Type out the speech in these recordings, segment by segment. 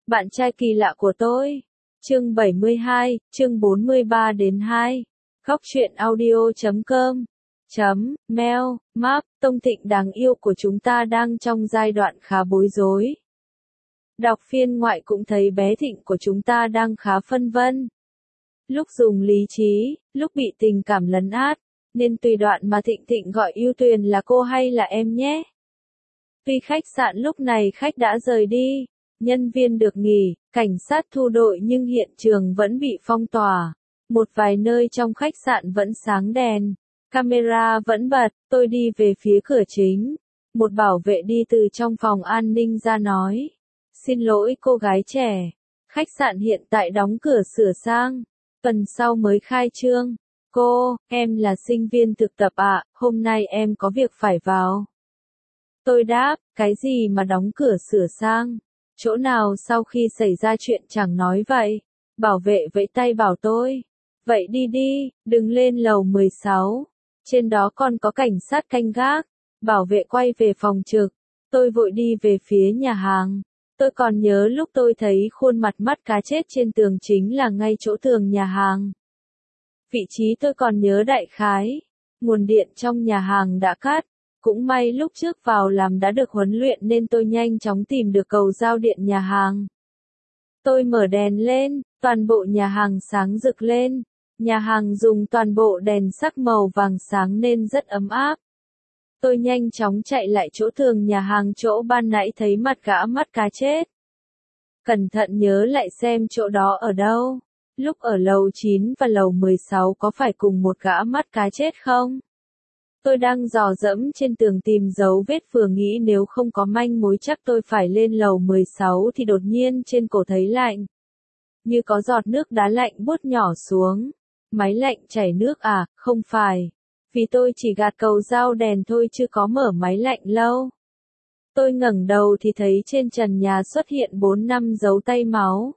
Bạn trai kỳ lạ của tôi. Chương 72, chương 43 đến 2. Góc truyện audio.com. Mail, Map, Tông Thịnh đáng yêu của chúng ta đang trong giai đoạn khá bối rối. Đọc phiên ngoại cũng thấy bé Thịnh của chúng ta đang khá phân vân. Lúc dùng lý trí, lúc bị tình cảm lấn át, nên tùy đoạn mà Thịnh gọi Yêu Tuyền là cô hay là em nhé. Tuy khách sạn lúc này khách đã rời đi, nhân viên được nghỉ, cảnh sát thu đội nhưng hiện trường vẫn bị phong tỏa. Một vài nơi trong khách sạn vẫn sáng đèn, camera vẫn bật, tôi đi về phía cửa chính. Một bảo vệ đi từ trong phòng an ninh ra nói. Xin lỗi cô gái trẻ, khách sạn hiện tại đóng cửa sửa sang, tuần sau mới khai trương. Cô, em là sinh viên thực tập ạ, hôm nay em có việc phải vào. Tôi đáp, cái gì mà đóng cửa sửa sang? Chỗ nào sau khi xảy ra chuyện chẳng nói vậy? Bảo vệ vẫy tay bảo tôi. Vậy đi đi, đừng lên lầu 16. Trên đó còn có cảnh sát canh gác. Bảo vệ quay về phòng trực. Tôi vội đi về phía nhà hàng. Tôi còn nhớ lúc tôi thấy khuôn mặt mắt cá chết trên tường chính là ngay chỗ tường nhà hàng. Vị trí tôi còn nhớ đại khái. Nguồn điện trong nhà hàng đã cắt. Cũng may lúc trước vào làm đã được huấn luyện nên tôi nhanh chóng tìm được cầu giao điện nhà hàng. Tôi mở đèn lên, toàn bộ nhà hàng sáng rực lên. Nhà hàng dùng toàn bộ đèn sắc màu vàng sáng nên rất ấm áp. Tôi nhanh chóng chạy lại chỗ tường nhà hàng chỗ ban nãy thấy mặt gã mắt cá chết. Cẩn thận nhớ lại xem chỗ đó ở đâu. Lúc ở lầu 9 và lầu 16 có phải cùng một gã mắt cá chết không? Tôi đang dò dẫm trên tường tìm dấu vết vừa nghĩ nếu không có manh mối chắc tôi phải lên lầu 16 thì đột nhiên trên cổ thấy lạnh. Như có giọt nước đá lạnh buốt nhỏ xuống. Máy lạnh chảy nước à, không phải. Vì tôi chỉ gạt cầu giao đèn thôi chứ có mở máy lạnh lâu. Tôi ngẩng đầu thì thấy trên trần nhà xuất hiện 4-5 dấu tay máu.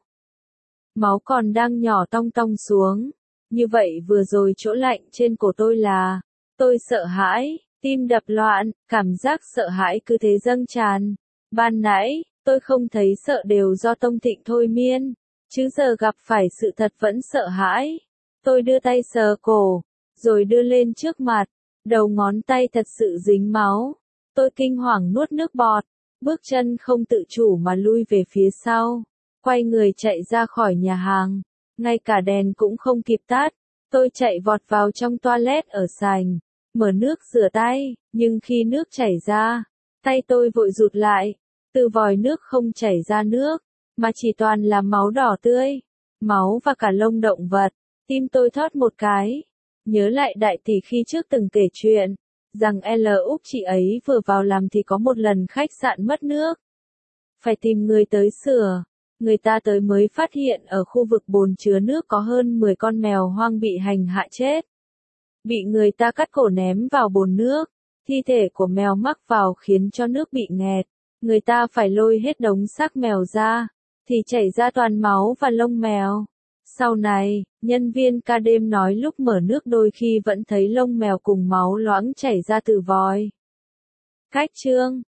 Máu còn đang nhỏ tong tong xuống. Như vậy vừa rồi chỗ lạnh trên cổ tôi là... Tôi sợ hãi, tim đập loạn, cảm giác sợ hãi cứ thế dâng tràn. Ban nãy, tôi không thấy sợ đều do Tông Thịnh thôi miên. Chứ giờ gặp phải sự thật vẫn sợ hãi. Tôi đưa tay sờ cổ, rồi đưa lên trước mặt. Đầu ngón tay thật sự dính máu. Tôi kinh hoàng nuốt nước bọt. Bước chân không tự chủ mà lui về phía sau. Quay người chạy ra khỏi nhà hàng. Ngay cả đèn cũng không kịp tắt. Tôi chạy vọt vào trong toilet ở sành. Mở nước rửa tay, nhưng khi nước chảy ra, tay tôi vội rụt lại. Từ vòi nước không chảy ra nước, mà chỉ toàn là máu đỏ tươi. Máu và cả lông động vật. Tim tôi thót một cái. Nhớ lại đại tỷ khi trước từng kể chuyện, rằng L Úc chị ấy vừa vào làm thì có một lần khách sạn mất nước. Phải tìm người tới sửa. Người ta tới mới phát hiện ở khu vực bồn chứa nước có hơn 10 con mèo hoang bị hành hạ chết. Bị người ta cắt cổ ném vào bồn nước. Thi thể của mèo mắc vào khiến cho nước bị nghẹt. Người ta phải lôi hết đống xác mèo ra. Thì chảy ra toàn máu và lông mèo. Sau này, nhân viên ca đêm nói lúc mở nước đôi khi vẫn thấy lông mèo cùng máu loãng chảy ra từ vòi. Cách chương